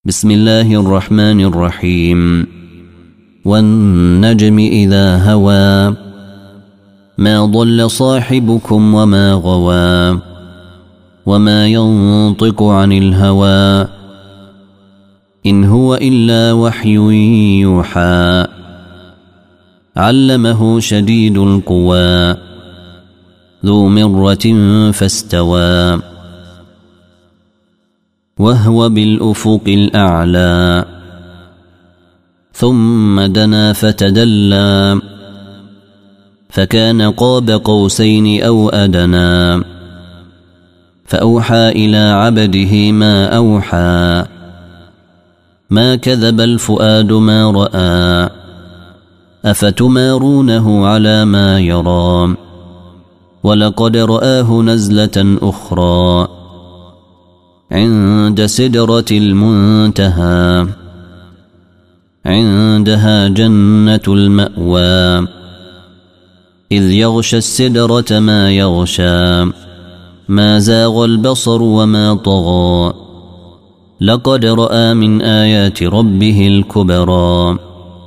بسم الله الرحمن الرحيم. والنجم إذا هوى ما ضل صاحبكم وما غوى وما ينطق عن الهوى إن هو إلا وحي يوحى علمه شديد القوى ذو مرة فاستوى وهو بالأفق الأعلى ثم دنا فتدلى فكان قاب قوسين أو أدنى فأوحى إلى عبده ما أوحى ما كذب الفؤاد ما رأى أفتمارونه على ما يرى ولقد رآه نزلة أخرى عند سدرة المنتهى عندها جنة المأوى إذ يغشى السدرة ما يغشى ما زاغ البصر وما طغى لقد رأى من آيات ربه الكبرى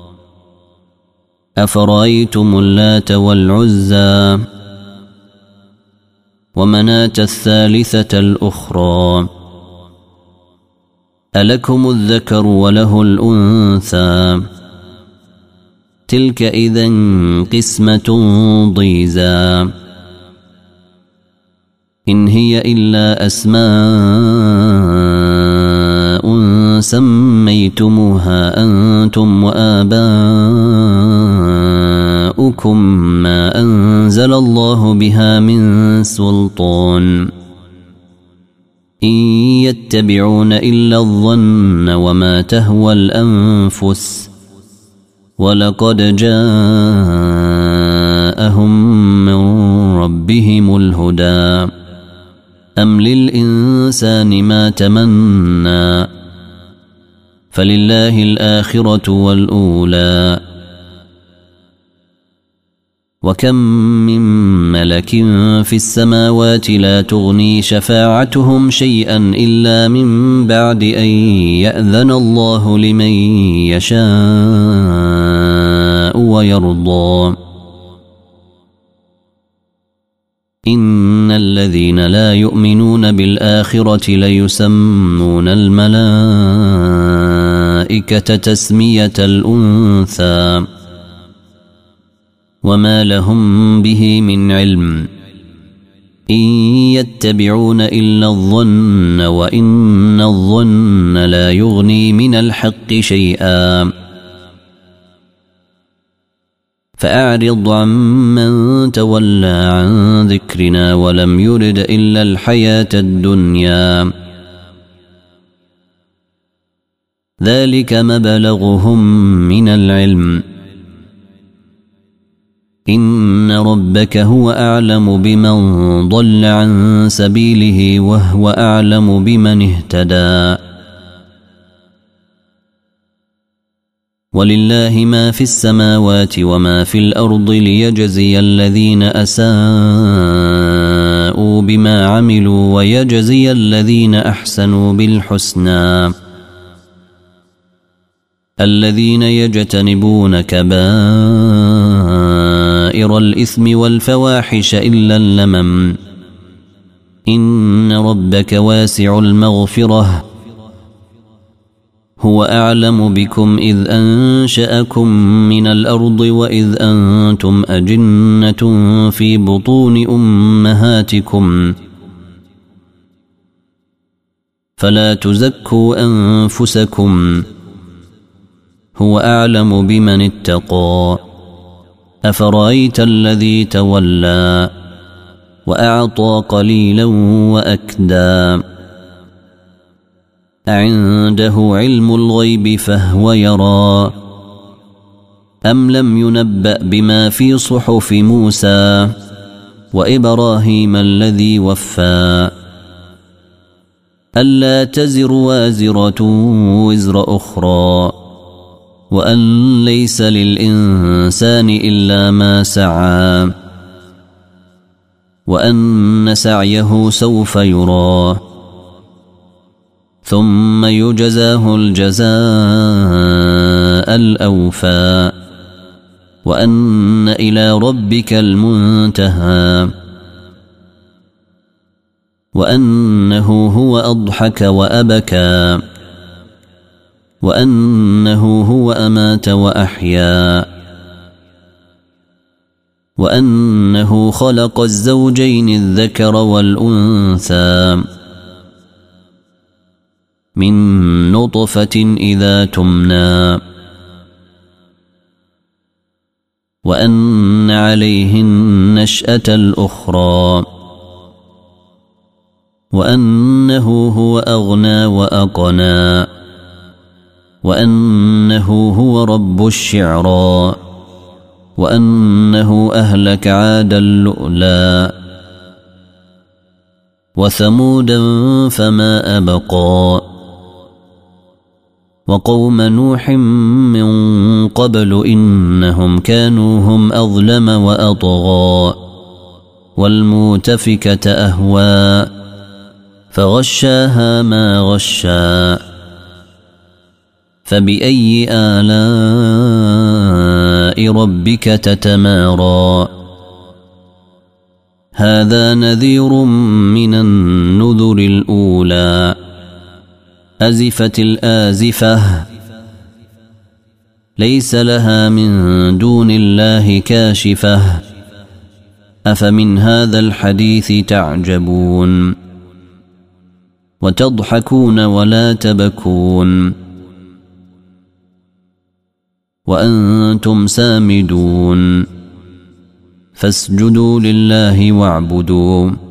أفرأيتم اللات والعزى ومناة الثالثة الأخرى ألكم الذكر وله الأنثى تلك إذن قسمة ضيزى إن هي إلا أسماء سميتموها أنتم وآباؤكم ما أنزل الله بها من سلطان إن يتبعون إلا الظن وما تهوى الأنفس ولقد جاءهم من ربهم الهدى أم للإنسان ما تمنى فلله الآخرة والأولى وكم من ملك في السماوات لا تغني شفاعتهم شيئا إلا من بعد أن يأذن الله لمن يشاء ويرضى إن الذين لا يؤمنون بالآخرة ليسمون الملائكة تسمية الأنثى وما لهم به من علم إن يتبعون إلا الظن وإن الظن لا يغني من الحق شيئا فأعرض عمن تولى عن ذكرنا ولم يرد إلا الحياة الدنيا ذلك مبلغهم من العلم إن ربك هو أعلم بمن ضل عن سبيله وهو أعلم بمن اهتدى ولله ما في السماوات وما في الأرض ليجزي الذين أساءوا بما عملوا ويجزي الذين أحسنوا بالحسنى الذين يجتنبون كبائر الإثم والفواحش إلا اللمم إن ربك واسع المغفرة هو أعلم بكم إذ أنشأكم من الأرض وإذ أنتم أجنة في بطون أمهاتكم فلا تزكوا أنفسكم هو أعلم بمن اتقى أفرأيت الذي تولى وأعطى قليلا وأكدى أعنده علم الغيب فهو يرى أم لم ينبأ بما في صحف موسى وإبراهيم الذي وفى ألا تزر وازرة وزر أخرى وأن ليس للإنسان إلا ما سعى وأن سعيه سوف يرى ثم يجزاه الجزاء الأوفى وأن إلى ربك المنتهى وأنه هو أضحك وأبكى وأنه هو أمات وأحيا وأنه خلق الزوجين الذكر والأنثى من نطفة إذا تمنى وأن عليه النشأة الأخرى وأنه هو أغنى وأقنى وأنه هو رب الشعرى وأنه أهلك عادا اللؤلا وثمودا فما أبقى وقوم نوح من قبل إنهم كانوا هم أظلم وأطغى والمؤتفكة أهوى فغشاها ما غشا فبأي آلاء ربك تتمارى هذا نذير من النذر الأولى أزفت الآزفة ليس لها من دون الله كاشفة أفمن هذا الحديث تعجبون وتضحكون ولا تبكون وأنتم سامدون فاسجدوا لله واعبدوا